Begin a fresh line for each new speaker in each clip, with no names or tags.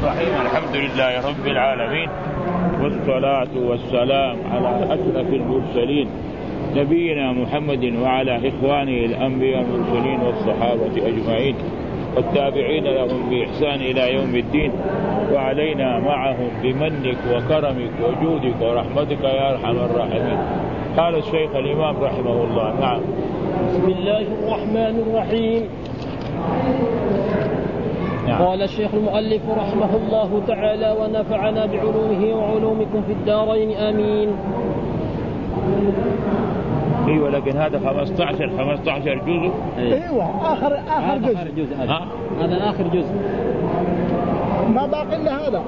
الرحيم. الحمد لله رب العالمين، والصلاة والسلام على أشرف المرسلين نبينا محمد وعلى إخوانه الأنبياء المرسلين والصحابة أجمعين والتابعين لهم بإحسان إلى يوم الدين، وعلينا معهم بمنك وكرمك وجودك ورحمتك يا أرحم الراحمين. قال الشيخ الإمام رحمه الله. نعم.
بسم الله الرحمن الرحيم. نعم. قال الشيخ المؤلف رحمه الله تعالى: ونفعنا بعلومه وعلومكم في الدارين آمين.
ايوه، لكن هذا 15 جزء.
ايوه، اخر جزء.
هذا اخر جزء،
ما باقي الا هذا.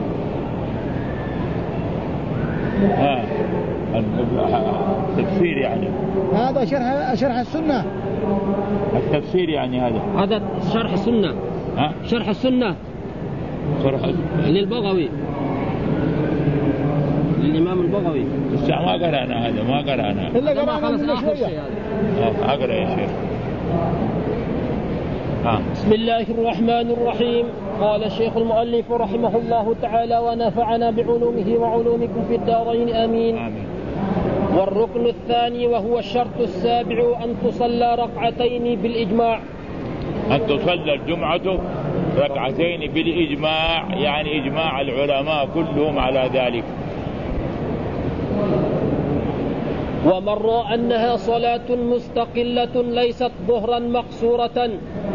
التفسير يعني
هذا شرح السنة.
التفسير يعني
هذا شرح السنة. شرح السنة للبغوي، للإمام البغوي.
بس ما قرأنا هذا، ما قرأنا
إلا قرأنا
من شوية.
أقرأ يا شيخ.
بسم الله الرحمن الرحيم. قال الشيخ المؤلف رحمه الله تعالى: ونفعنا بعلومه وعلومكم في الدارين آمين. والركن الثاني وهو الشرط السابع أن تصلى ركعتين بالإجماع.
أن تصلى الجمعة ركعتين بالإجماع، يعني إجماع العلماء كلهم على ذلك.
ومر أنها صلاة مستقلة ليست ظهرا مقصورة.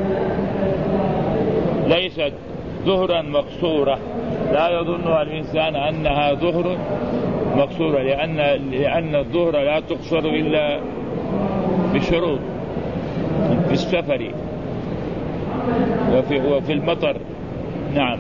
ليست ظهرا مقصورة، لا يظن الإنسان أنها ظهر مقصورة، لأن الظهر لا تقصر إلا بشروط: في السفر وفي المطر. نعم.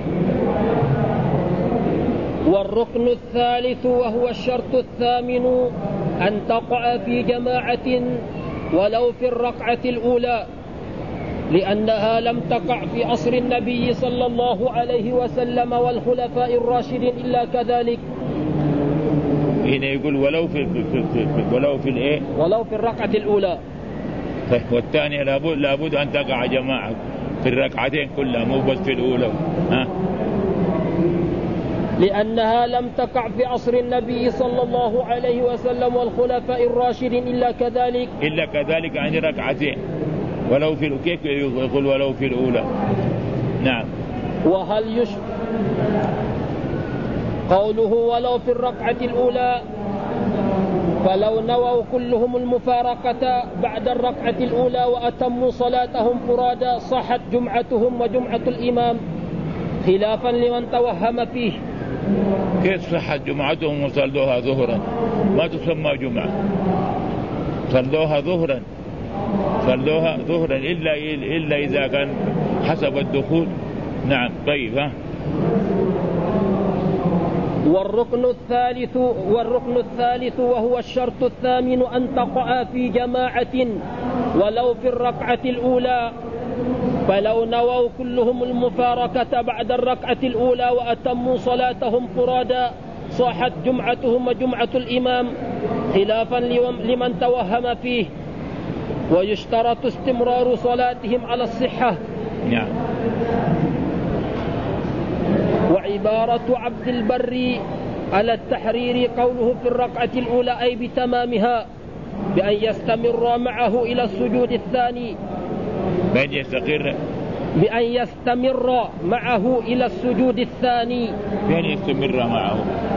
والركن الثالث وهو الشرط الثامن أن تقع في جماعة ولو في الركعة الأولى، لأنها لم تقع في عصر النبي صلى الله عليه وسلم والخلفاء الراشدين إلا كذلك.
هنا يقول ولو في الإيه؟
ولو في الركعة الأولى.
والثانية لابد أن تقع جماعة في الركعتين كلها، مو بس في الأولى.
لأنها لم تقع في عصر النبي صلى الله عليه وسلم والخلفاء الراشدين إلا كذلك
يعني ركعتين. ولو في كيف يقول ولو في الأولى؟ نعم.
قوله ولو في الركعة الأولى، فلو نووا كلهم المفارقة بعد الركعة الأولى وأتموا صلاتهم فرادا صحت جمعتهم وجمعة الإمام، خلافا لمن توهم فيه.
كيف صحت جمعتهم وصلوها ظهرا؟ ما تسمى جمعة، صلوها ظهرا إلا إذا كان حسب الدخول. نعم. طيب.
والركن الثالث وهو الشرط الثامن أن تقع في جماعة ولو في الركعة الأولى، فلو نووا كلهم المفارقة بعد الركعة الأولى وأتموا صلاتهم فرادا صحت جمعتهم وجمعة الإمام، خلافا لمن توهم فيه. ويشترط استمرار صلاتهم على الصحة.
نعم.
وعبارة عبد البر على التحرير قوله في الركعة الأولى أي بتمامها، بأن يستمر معه إلى السجود الثاني.
بأن
يستمر معه إلى السجود الثاني.
بأن يستمر معه.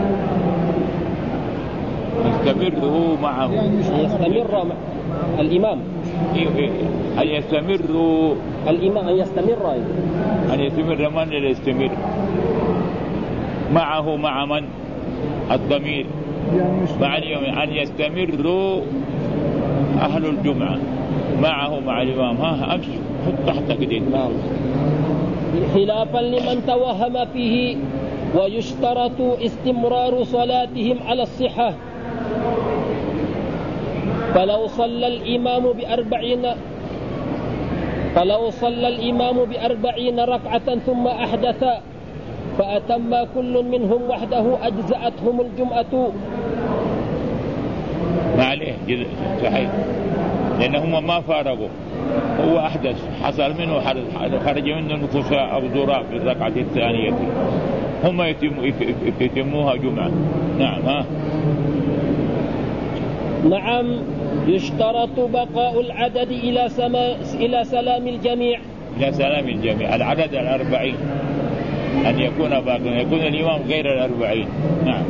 يستمر معه.
يستمر الإمام.
أن يستمر
الإمام. أن يستمر
من يستمر معه، مع من؟ الضمير مع اليوم. أن يستمر أهل الجمعة معه مع الإمام. أمشي حط تحت كده.
خلافا لمن توهم فيه. ويشترط استمرار صلاتهم على الصحة. فلو صلى الإمام ب40 ركعة ثم أحدث فأتم كل منهم وحده أجزأتهم الجمعة.
ما عليه صحيح، لأنهم ما فارقوا. هو أحدث، حصل منه خرج منه النفساء أو ضراب في الركعة الثانية، هم يتموها جمعة. نعم.
نعم. يشترط بقاء العدد إلى سلام الجميع.
إلى سلام الجميع، العدد 40 أن يكون باقيا، يكون الإمام غير 40. نعم.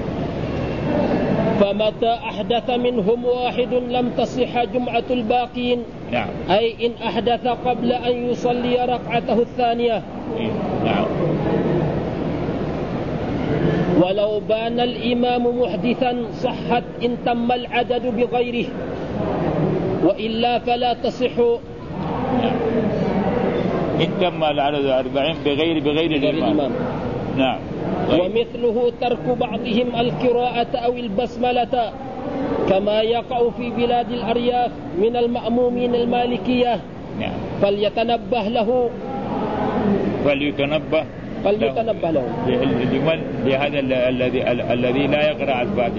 فمتى أحدث منهم واحد لم تصح جمعة الباقين.
نعم.
أي إن أحدث قبل أن يصلي ركعته الثانية.
نعم.
ولو بان الإمام محدثا صحت إن تم العدد بغيره، وإلا فلا تصح.
نعم. إن تم العدد 40 بغير الإمام. نعم.
ومثله ترك بعضهم القراءة أو البسملة كما يقع في بلاد الأرياف من المأمومين المالكية.
نعم.
فليتنبه له
لهذا الذي لا يقرأ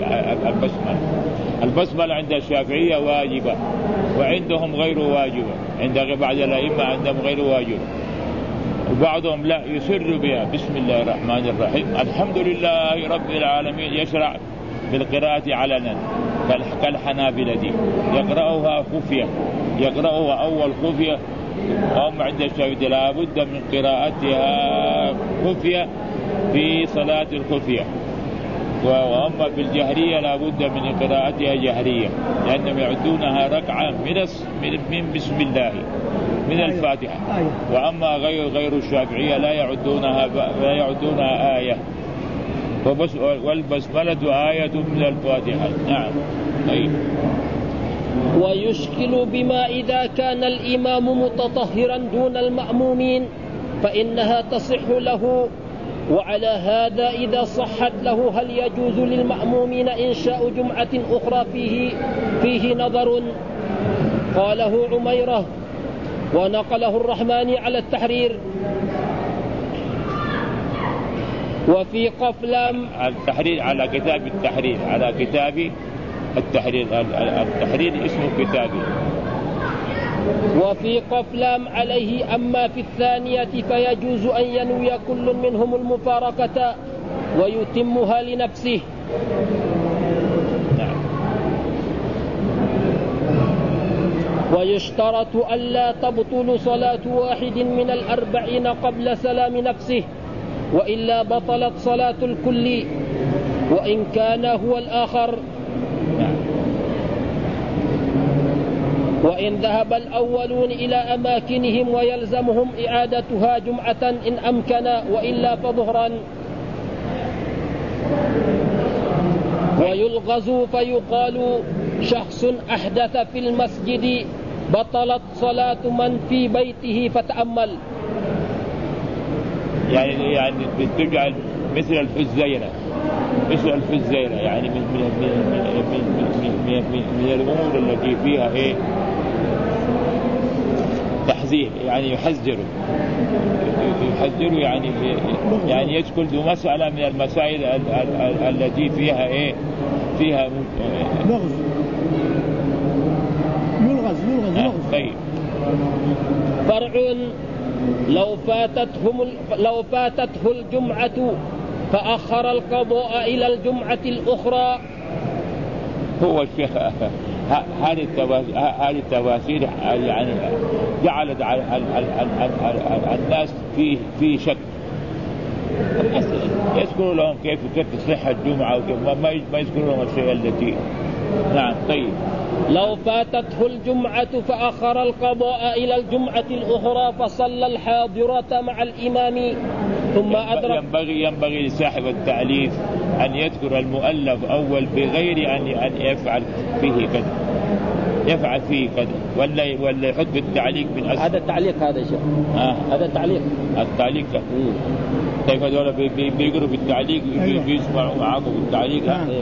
البسملة عند الشافعية واجبة، وعندهم غير واجبة، عند بعض الأئمة عندهم غير واجبة، وبعضهم لا يسر بها بسم الله الرحمن الرحيم الحمد لله رب العالمين، يشرع بالقراءة علنا كالحنابلة دي، يقرأها خفية، يقرأها أول خفية، وهم عند الشافعية لا بد من قراءتها خفية في صلاة الخفية، وهم بالجهرية لا بد من قراءتها جهرية، لأنهم يعدونها ركعة من بسم الله من الفاتحة. وأما غير الشافعية لا يعدونها آية، والبسملة آية من الفاتحة. نعم.
ويشكل بما إذا كان الإمام متطهرا دون المأمومين فإنها تصح له. وعلى هذا إذا صحت له هل يجوز للمأمومين إنشاء جمعة أخرى فيه نظر. قاله عميرة ونقله الرحماني على التحرير. وفي قفلام
التحرير على كتاب التحرير، على كتاب التحرير اسمه كتابي.
وفي قفلام عليه. أما في الثانية فيجوز أن ينوي كل منهم المفارقة ويتمها لنفسه.
نعم.
ويشترط ألا تبطل صلاة واحد من 40 قبل سلام نفسه، وإلا بطلت صلاة الكل وإن كان هو الآخر. وإن ذهب الأولون إلى أماكنهم ويلزمهم إعادتها جمعة إن أمكن، وإلا فظهرا. ويلغز فيقال شخص أحدث في المسجد بطلت صلاة من في بيته فتأمل.
يعني تجعل مثل الفزيرة يعني من الأمور التي فيها تحذير، يعني يحذروا يعني يدخل مسألة من المسائل التي فيها فيها يلغز. طيب.
فرع لو فاتته الجمعة فأخر القضاء إلى الجمعة الأخرى.
هو الشيخ هذه التفاسير يعني جعلت الناس في شك، يذكروا لهم كيف تصح الجمعة وكيف ما يذكروا لهم الشيء التي. نعم. طيب.
لو فاتته الجمعة فأخر القضاء إلى الجمعة الأخرى فصلى الحاضرة مع الإمام ثم أدرك.
ينبغي لصاحب التأليف أن يذكر المؤلف أول بغير أن يفعل فيه كذا، يفعل فيه كذا، ولا يحط بالتعليق من أسفل.
هذا التعليق هذا شيء. هذا التعليق
ده. طيب هذول بيقروا بالتعليق، بيسمعوا معاكم بالتعليق.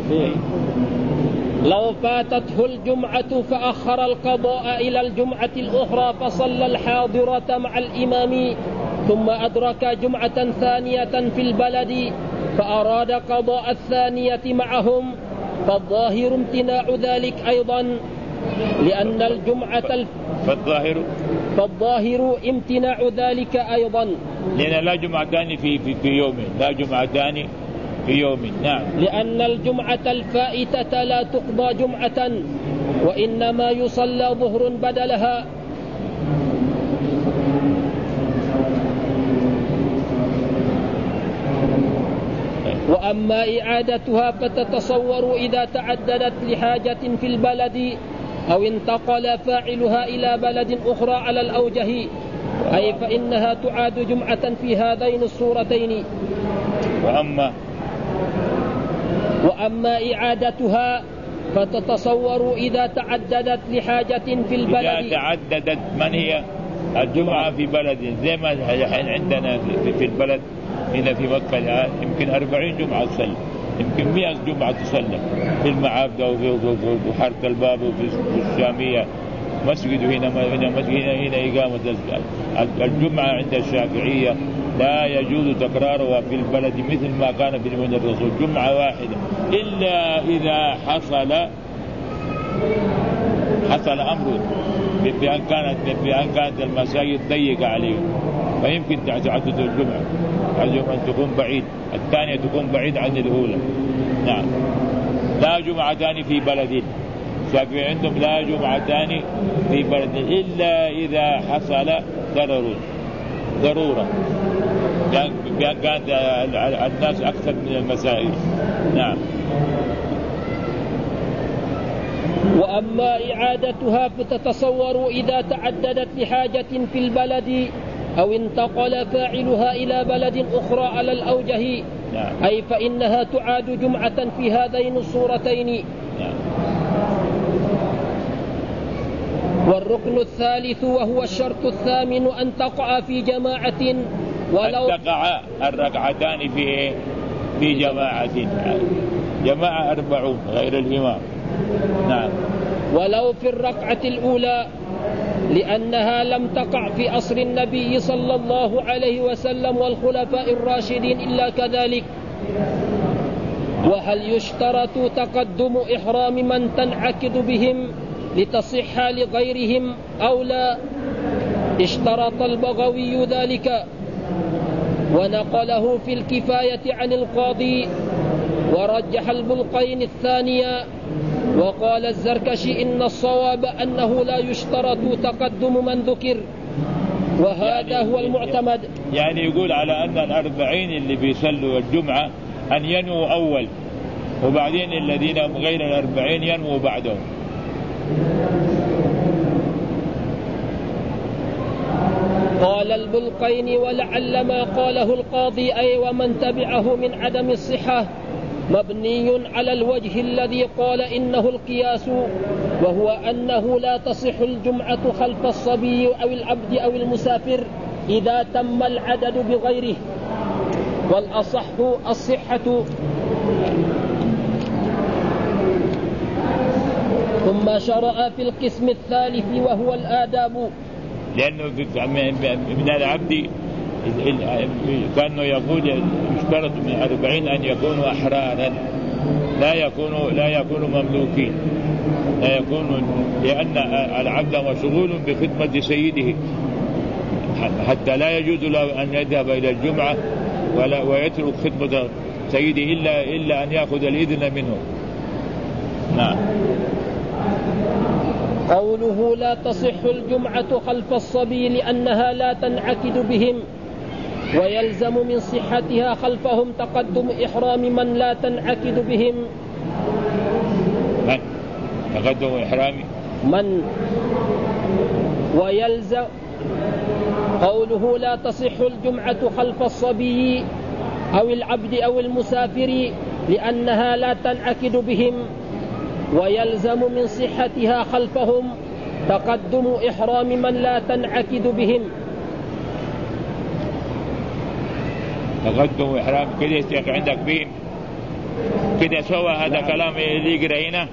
لو فاتته الجمعة فأخر القضاء إلى الجمعة الأخرى فصلى الحاضرة مع الإمام ثم أدرك جمعة ثانية في البلد فأراد قضاء الثانية معهم، فالظاهر امتناع ذلك أيضا، لأن الجمعة فالظاهر امتناع ذلك أيضا،
لأن لا جمعتان في يوم، لا جمعتان في يوم. نعم.
لأن الجمعة الفائتة لا تقضى جمعة، وإنما يصلى ظهر بدلها. وأما إعادتها فتتصور إذا تعددت لحاجة في البلد أو انتقل فاعلها إلى بلد أخرى على الأوجه، أي فإنها تعاد جمعة في هذين الصورتين. وأما إعادتها فتتصور إذا تعددت لحاجة في البلد.
إذا تعددت من هي الجمعة في بلد، زي ما الحين عندنا في البلد هنا في مكة يمكن 40 جمعة تصلى، يمكن 100 جمعة تصلى في المعابدة وفي حارة الباب وفي الشامية مسجد، هنا مسجد، هنا إقامة الجمعة. عند الشافعية لا يجوز تكرارها في البلد مثل ما كان في زمن الرسول، جمعة واحدة، إلا إذا حصل أمر بأن كانت المساجد ضيقة عليهم، فيمكن تعدد الجمعة، الجمعة تكون بعيد، الثانية تكون بعيد عن الأولى. نعم. لا جمعتان في بلد، الشافعي عندهم لا جمعتان في بلد إلا إذا حصل ضرورة بأن كانت الناس أكثر من المسائل. نعم.
وأما إعادتها فتتصور إذا تعددت لحاجة في البلد أو انتقل فاعلها إلى بلد أخرى على الأوجه، أي فإنها تعاد جمعة في هذين الصورتين. والركن الثالث وهو الشرط الثامن أن تقع في جماعة، ولو
أن تقع الركعتان في جماعة 40 غير الإمام. نعم.
ولو في الركعة الأولى، لأنها لم تقع في عصر النبي صلى الله عليه وسلم والخلفاء الراشدين إلا كذلك. وهل يشترط تقدم إحرام من تنعقد بهم لتصح لغيرهم أو لا؟ اشترط البغوي ذلك ونقله في الكفاية عن القاضي، ورجح البلقين الثانية، وقال الزركشي إن الصواب أنه لا يشترط تقدم من ذكر، وهذا هو المعتمد.
يعني يقول على أن 40 اللي بيصلوا الجمعة أن ينووا أول، وبعدين الذين غير 40 ينووا بعدهم.
قال البلقين ولعل ما قاله القاضي أي ومن تبعه من عدم الصحة مبني على الوجه الذي قال إنه القياس، وهو أنه لا تصح الجمعة خلف الصبي أو العبد أو المسافر إذا تم العدد بغيره، والأصح الصحة. ثم شرع في القسم الثالث وهو الآداب،
لأنه من العبد كانه يقول يشترط من 40 أن يكونوا أحرارا، لا يكونوا مملوكين، لا يكونوا، لأن العبد مشغول بخدمة سيده، حتى لا يجوز له أن يذهب إلى الجمعة ويترك خدمة سيده إلا أن يأخذ الإذن منه. نعم.
قوله لا تصح الجمعة خلف الصبي لأنها لا تنعقد بهم، ويلزم من صحتها خلفهم تقدم إحرام من لا تنعقد بهم.
من تقدم إحرام
من، ويلزم قوله لا تصح الجمعة خلف الصبي أو العبد أو المسافر لأنها لا تنعقد بهم، ويلزم من صحتها خلفهم تقدم إحرام من لا تنعقد بهم.
تقدم إحرام كده يستيق عندك بهم كده سوى هذا كلام اللي يقرأ هنا.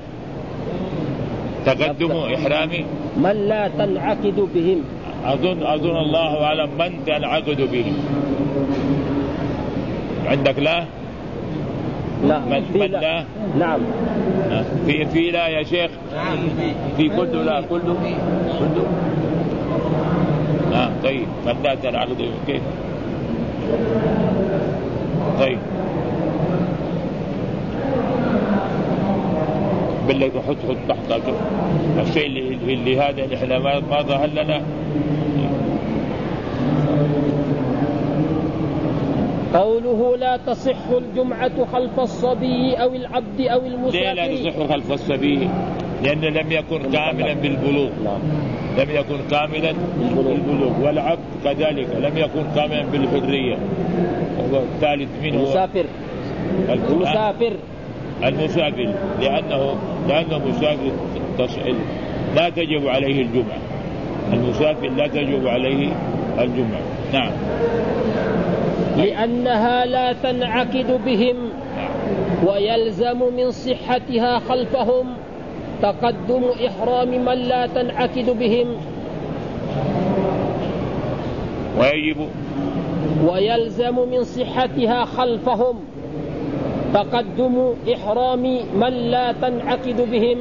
تقدم إحرام
من لا تنعقد بهم،
أظن الله أعلم من تنعقد بهم. عندك لا
لا
من لا.
نعم.
في لا يا شيخ، في كله لا كله. طيب من لا تنعقد كيف؟ طيب بالله حط تحت الشيء اللي هذا اللي احنا ما ظهر لنا.
قوله لا تصح الجمعة خلف الصبي أو العبد أو المسافر.
ليه لا تصح خلف الصبي؟ لأنه لم يكن كاملا بالبلوغ. لم يكن كاملا بالبلوغ، والعبد كذلك لم يكن كاملا بالحرية. والثالث من هو؟ المسافر لأنه مسافر لا تجب عليه الجمعة. المسافر لا تجب عليه الجمعة. نعم.
لأنها لا تنعقد بهم، ويلزم من صحتها خلفهم تقدم إحرام من لا تنعقد بهم. ويلزم من صحتها خلفهم تقدم إحرام من لا تنعقد بهم.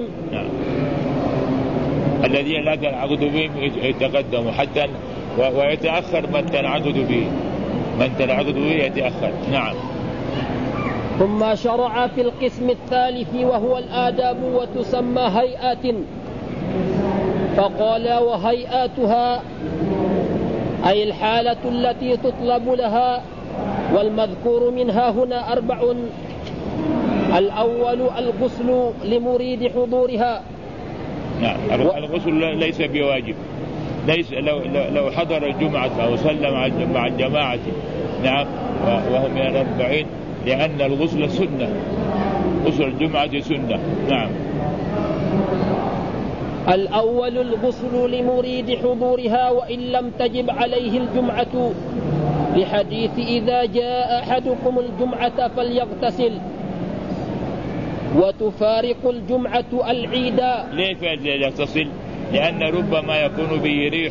الذين لا تنعقد بهم يتقدم حتى ويتأخر من تنعقد به. من تنعقد به يتأخر. نعم.
ثم شرع في القسم الثالث وهو الآداب، وتسمى هيئات، فقال وهيئاتها أي الحالة التي تطلب لها، والمذكور منها هنا 4. الأول الغسل لمريد حضورها.
نعم. الغسل ليس بواجب. ليس لو حضر الجمعة أو صلى مع الجماعة. نعم. وهم من 40، لأن الغسل سنة. غسل الجمعة سنة. نعم.
الأول الغسل لمريد حضورها وإن لم تجب عليه الجمعة، لحديث إذا جاء أحدكم الجمعة فليغتسل. وتفارق الجمعة العيد.
ليه فليغتسل؟ لأن ربما يكون به ريح.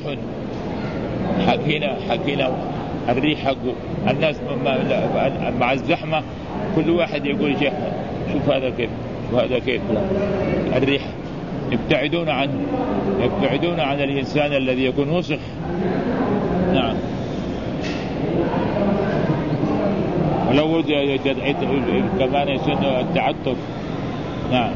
حكينا الريح حقه. الناس مع الزحمة كل واحد يقول شيخ شوف هذا كيف وهذا كيف. الريح يبتعدون عن الإنسان الذي يكون وسخ. نعم. ولو كمان يسن التعطف. نعم.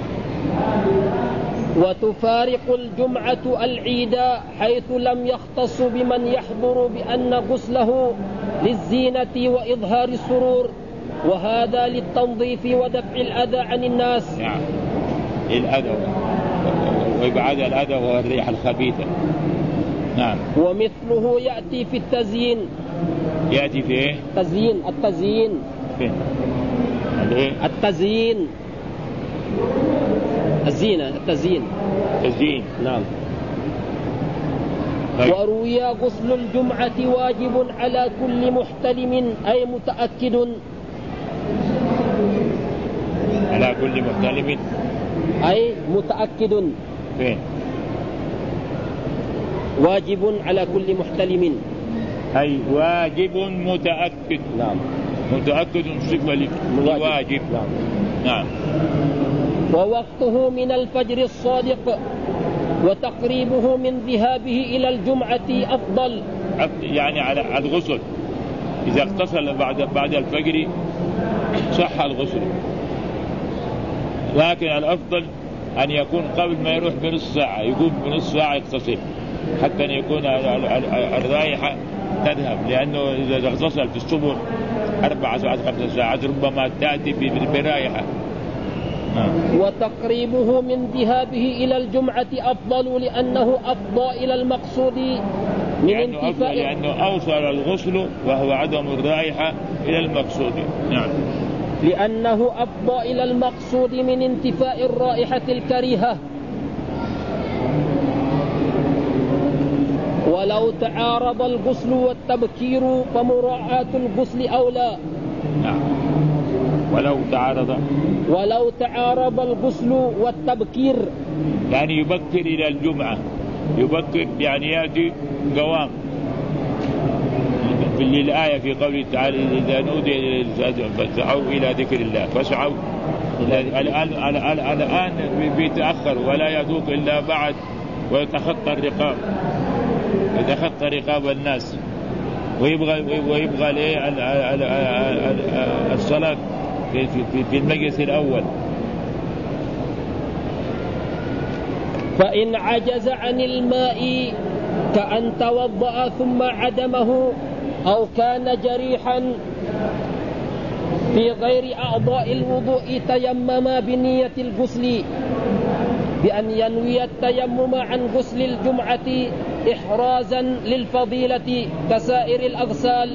وتفارق الجمعة العيد حيث لم يختص بمن يحضر بأن غسله للزينة وإظهار السرور، وهذا للتنظيف ودفع الأذى عن الناس.
نعم. الأذى وإبعاد الأذى والريح الخبيثة. نعم.
ومثله يأتي في التزيين.
يأتي في إيه؟
التزيين.
فين؟
التزيين. الزينة. التزيين.
نعم.
وروي غسل الجمعة واجب على كل محتلم أي متأكد.
على كل محتلم
أي متأكد.
فين؟
واجب على كل محتلم
أي واجب متأكد.
نعم.
متأكد صفة لواجب. نعم.
ووقته من الفجر الصادق، وتقريبه من ذهابه إلى الجمعة أفضل.
يعني على الغسل إذا اغتسل بعد الفجر صح الغسل، لكن الأفضل أن يكون قبل ما يروح بنص ساعة، يقوم بنص ساعة يغتسل حتى أن يكون الرائحة تذهب، لأنه إذا اغتسل في الصبح 4 ساعات 5 ساعات ربما تأتي برائحة.
وتقريبه من ذهابه إلى الجمعة أفضل لأنه أفضى إلى المقصود من انتفاء،
لأنه أوصل الغسل وهو عدم الرائحة إلى المقصود. نعم.
لأنه أفضى إلى المقصود من انتفاء الرائحة الكريهة. ولو تعارض الغسل والتبكير فمراعاة الغسل أولى.
نعم. ولو تعارض
الغسل والتبكير،
يعني يبكر إلى الجمعة، يبكر يعني يأتي قوام للآية في قوله تعالى إذا نودي فاسعوا إلى ذكر الله فاسعوا. الآن بيتأخر ولا يذوق إلا بعد ويتخطى الرقاب، يتخطى رقاب الناس ويبغى الصلاة في المجلس الأول.
فإن عجز عن الماء كأن توضأ ثم عدمه أو كان جريحا في غير أعضاء الوضوء تيمم بنية الغسل بأن ينوي التيمم عن غسل الجمعة إحرازا للفضيلة كسائر الأغسال.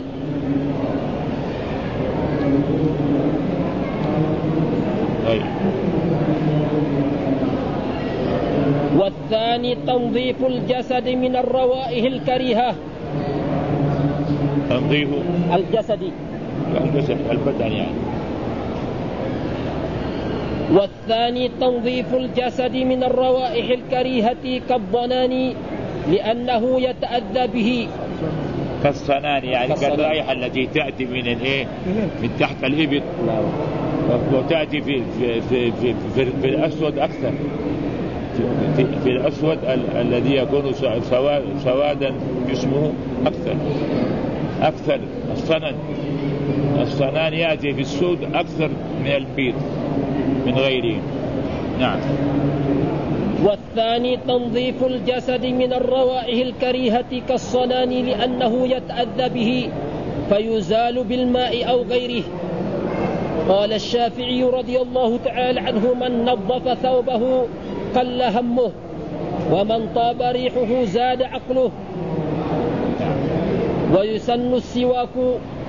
والثاني تنظيف الجسد من الروائح الكريهة.
تنظيف
الجسد
البدن يعني.
والثاني تنظيف الجسد من الروائح الكريهة كالضنان لأنه يتأذى به.
كالصنان يعني كالرائحة التي تأتي من تحت الإبط وتأتي في الأسود أكثر، في الأسود الذي يكون سوادا جسمه أكثر. الصنان يأتي في السود أكثر من البيض من غيره. نعم.
والثاني تنظيف الجسد من الروائح الكريهة كالصنان لأنه يتأذى به فيزال بالماء أو غيره. قال الشافعي رضي الله تعالى عنه من نظف ثوبه قل همه ومن طاب ريحه زاد عقله. ويسن السواك.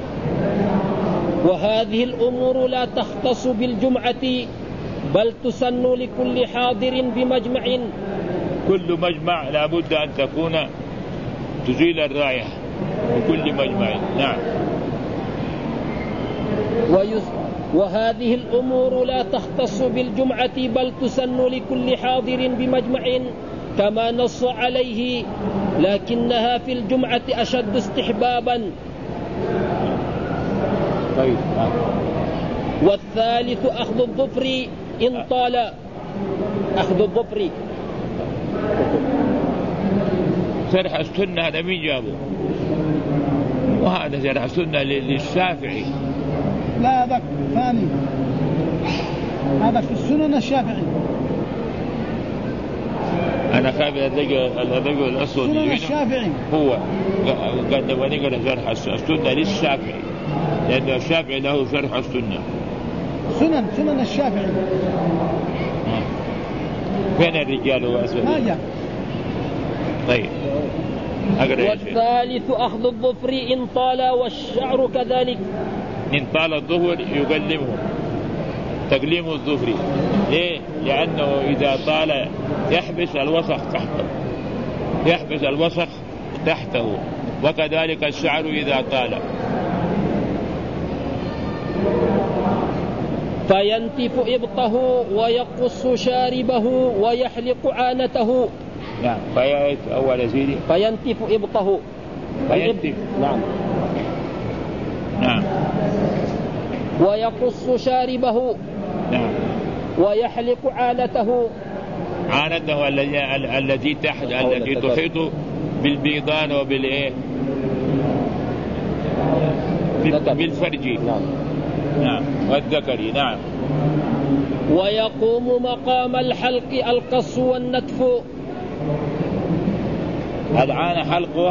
وهذه الأمور لا تختص بالجمعة بل تسن لكل حاضر بمجمع.
كل مجمع لا بد أن تكون تزيل الرائحة بكل مجمع. نعم.
وهذه الأمور لا تختص بالجمعة بل تسن لكل حاضر بمجمع كما نص عليه لكنها في الجمعة أشد استحبابا.
طيب.
والثالث أخذ الظفر إن طال. أخذ الظفر
شرح السنة هذا مين جابه؟ وهذا شرح السنة للشافعي.
لا هذا ثاني، هذا في السنن الشافعي.
أنا خايف الرجل الأسود
سنن الشافعي
هو قد ونقرأ شرح السنة للشافعي لأن الشافعي له شرح السنة.
سنن الشافعي.
فين الرجال وأسود؟
ما جاء.
طيب.
والثالث أخذ الظفر إن طال والشعر كذلك.
إن طال الظفر يقلمه تقليم الظفر. ليه؟ لأنه إذا طال يحبس الوسخ تحته وكذلك الشعر إذا طال.
فينتف إبطه ويقص شاربه ويحلق عانته.
نعم. أول سيدي
فينتف إبطه. نعم.
نعم.
ويقص شاربه.
نعم.
ويحلق عانته.
عانته التي تحت التي تحيط بالبيضان وبالإيه بالفرج.
نعم.
نعم. والذكري. نعم.
ويقوم مقام الحلق القص والنتف.
العانة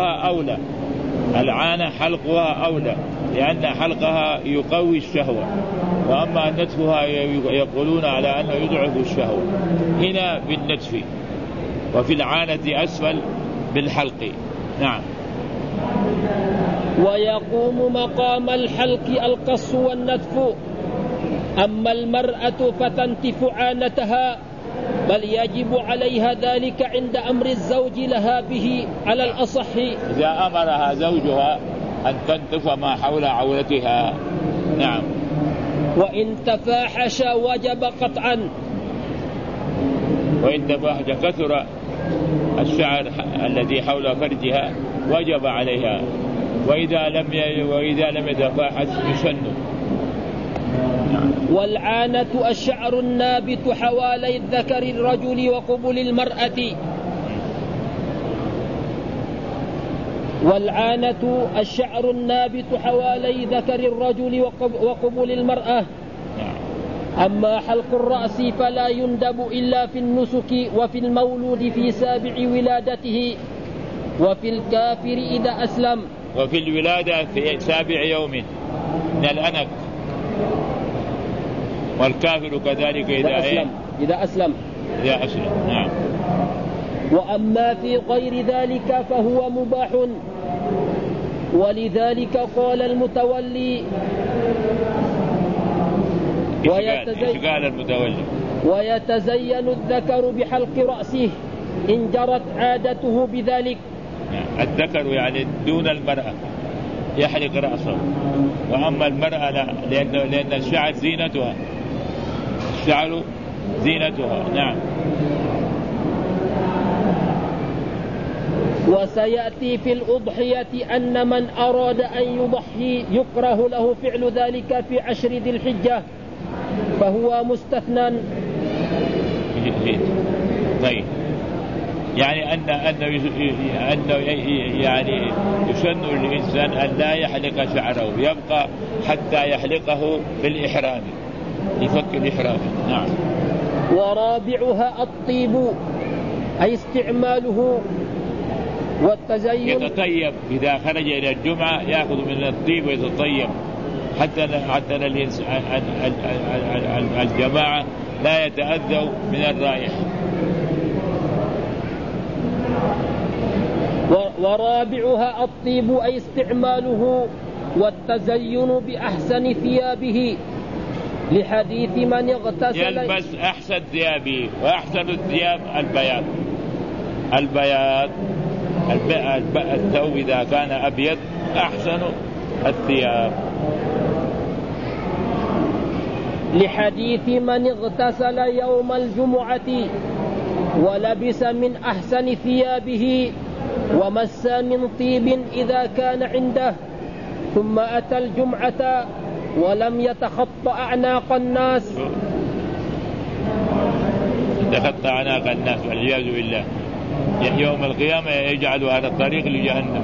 حلقها أولى لأن حلقها يقوي الشهوة وأما نتفها يقولون على أنه يضعف الشهوة. هنا بالنتف وفي العانة أسفل بالحلق. نعم.
ويقوم مقام الحلق القص والنتف. أما المرأة فتنتف عانتها بل يجب عليها ذلك عند أمر الزوج لها به على الأصح.
إذا أمرها زوجها أن تنتف ما حول عورتها. نعم.
وإن تفاحش وجب قطعا.
وإن تفاحش كثر الشعر الذي حول فرجها وجب عليها وإذا لم يتفاحش يسن.
والعانة الشعر النابت حوالي الذكر الرجل وقبل المرأة. والعانة الشعر النابت حوالي ذكر الرجل وقبل المرأة. أما حلق الرأس فلا يندب إلا في النسك وفي المولود في سابع ولادته وفي الكافر إذا أسلم.
وفي الولادة في سابع يوم من الأنف، والكافر كذلك
إذا أسلم.
نعم.
وأما في غير ذلك فهو مباح، ولذلك قال المتولي ويتزين الذكر بحلق رأسه إن جرت عادته بذلك.
الذكر يعني دون المرأة يحلق رأسه، وأما المرأة لا، لأن الشعر زينتها. نعم.
وسيأتي في الأضحية أن من أراد أن يضحي يكره له فعل ذلك في 10 ذي الحجة، فهو مستثنى.
طيب، يعني أنه يعني يسن للإنسان أن لا يحلق شعره، يبقى حتى يحلقه في الإحرام، يفك الإحرام. نعم.
ورابعها الطيب، أي استعماله والتزين.
يتطيب إذا خرج إلى الجمعة يأخذ من الطيب ويتطيب، حتى الجماعة لا يتأذوا من الرائحة.
ورابعها الطيب، أي استعماله والتزين بأحسن ثيابه، لحديث من اغتسل
يلبس أحسن ثيابه، وأحسن الثياب البياض. الثوب إذا كان أبيض أحسن الثياب.
لحديث من اغتسل يوم الجمعة ولبس من أحسن ثيابه ومس من طيب إذا كان عنده، ثم أتى الجمعة ولم يتخطى أعناق الناس.
يتخطى أعناق الناس والعياذ بالله، يوم القيامة يجعل هذا الطريق لجهنم.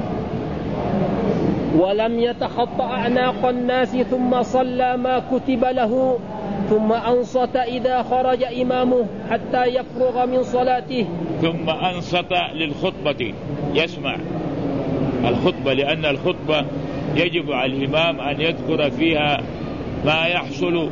ولم يتخطى أعناق الناس ثم صلى ما كتب له، ثم أنصت إذا خرج إمامه حتى يفرغ من صلاته.
ثم أنصت للخطبة، يسمع الخطبة، لأن الخطبة يجب على الإمام أن يذكر فيها ما يحصل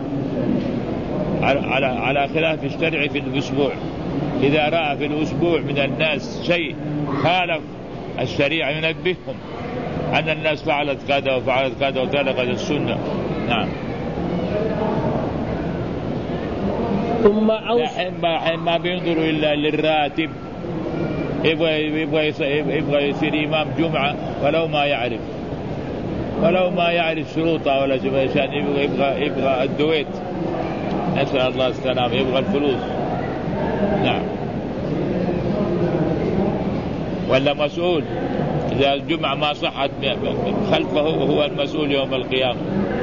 على خلاف الشرع في الأسبوع. إذا رأى في الأسبوع من الناس شيء خالف الشريعة ينبههم أن الناس فعلت كذا وفعلت كذا وتركت السنة. نعم.
ثم
ما بينظروا إلا للراتب، يبغى يصير إمام جمعة ولو ما يعرف شروطه ولا شيء، يبغى الدويت، نسأل الله السلام، يبغى الفلوس. نعم. ولا مسؤول، إذا الجمعة ما صحت خلفه هو المسؤول يوم القيامة.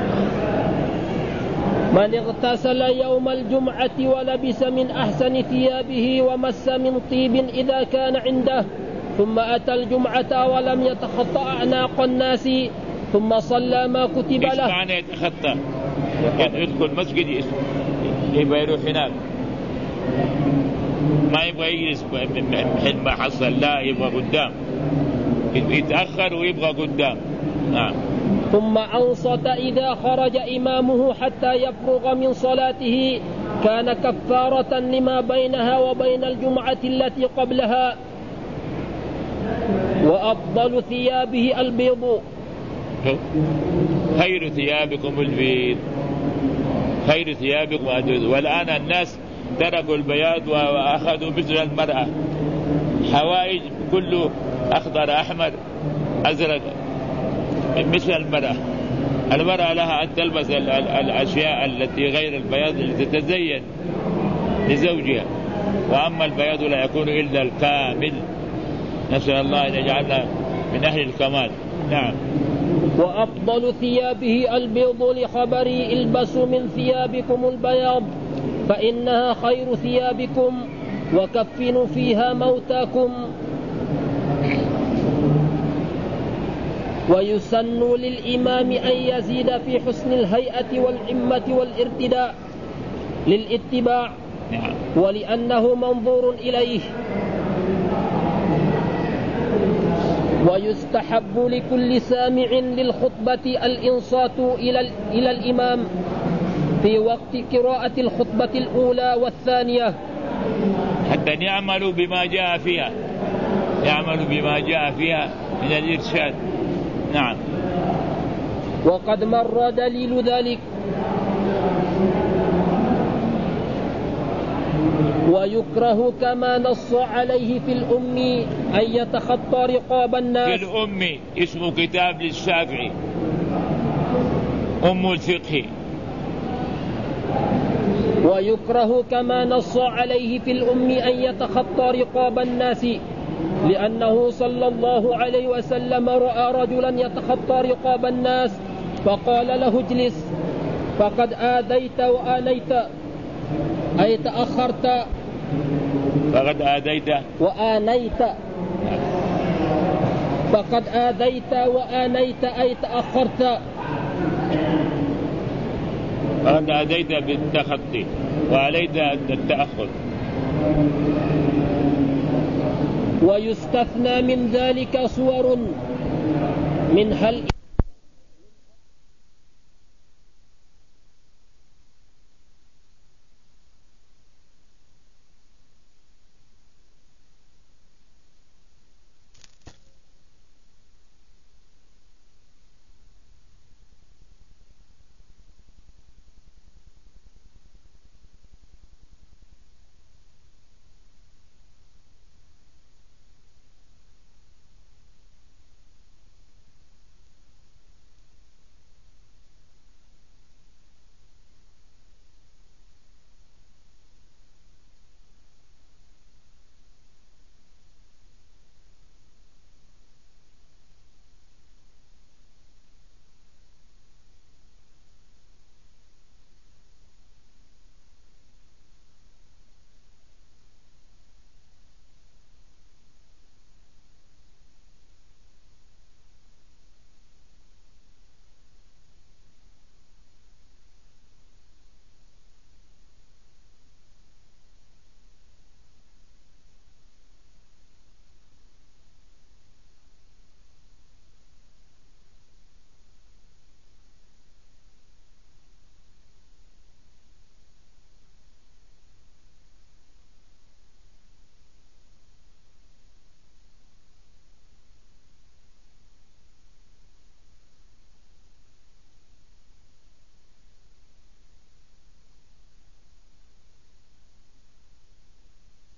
من اغتسل يوم الجمعة ولبس من أحسن ثيابه ومس من طيب إذا كان عنده، ثم أتى الجمعة ولم يتخطى أعناق الناس، ثم صلى ما كتب له.
إيش معنى يتخطى؟ يعني يدخل مسجد يبغى يروح هناك، ما يبغى يجلس حين ما حصل، لا يبغى قدام، يتأخر ويبغى قدام. نعم.
ثم أنصت إذا خرج إمامه حتى يفرغ من صلاته، كان كفارة لما بينها وبين الجمعة التي قبلها. وأفضل ثيابه البيض.
خير ثيابكم البيض، خير ثيابكم البيض. والآن الناس تركوا البياض وأخذوا مثل المرأة، حوائج كله أخضر أحمر أزرق مثل المرأة. المرأة لها أن تلبس الأشياء التي غير البياض لتتزين لزوجها، وأما البياض لا يكون إلا الكامل. نسأل الله أن يجعلنا من أهل الكمال. نعم.
وأفضل ثيابه البيض لخبري البسوا من ثيابكم البياض فإنها خير ثيابكم وكفنوا فيها موتاكم. ويسن للإمام أن يزيد في حسن الهيئة والعمة والارتداء للاتباع ولأنه منظور إليه. ويستحب لكل سامع للخطبة الإنصات إلى الإمام في وقت قراءة الخطبة الأولى والثانية
حتى يعملوا بما جاء فيها، يعملوا بما جاء فيها من الإرشاد. نعم.
وقد مر دليل ذلك. ويكره كما نص عليه في الأم أن يتخطى رقاب الناس.
في الأم اسم كتاب للشافعي أم الفقه.
ويكره كما نص عليه في الأم أن يتخطى رقاب الناس لأنه صلى الله عليه وسلم رأى رجلا يتخطى رقاب الناس فقال له اجلس فقد آذيت وآنيت أي تأخرت.
فقد آذيت
وآنيت فقد آذيت وآنيت أي تأخرت.
فقد آذيت بالتخطي وآليت التأخر.
ويستثنى من ذلك صور منها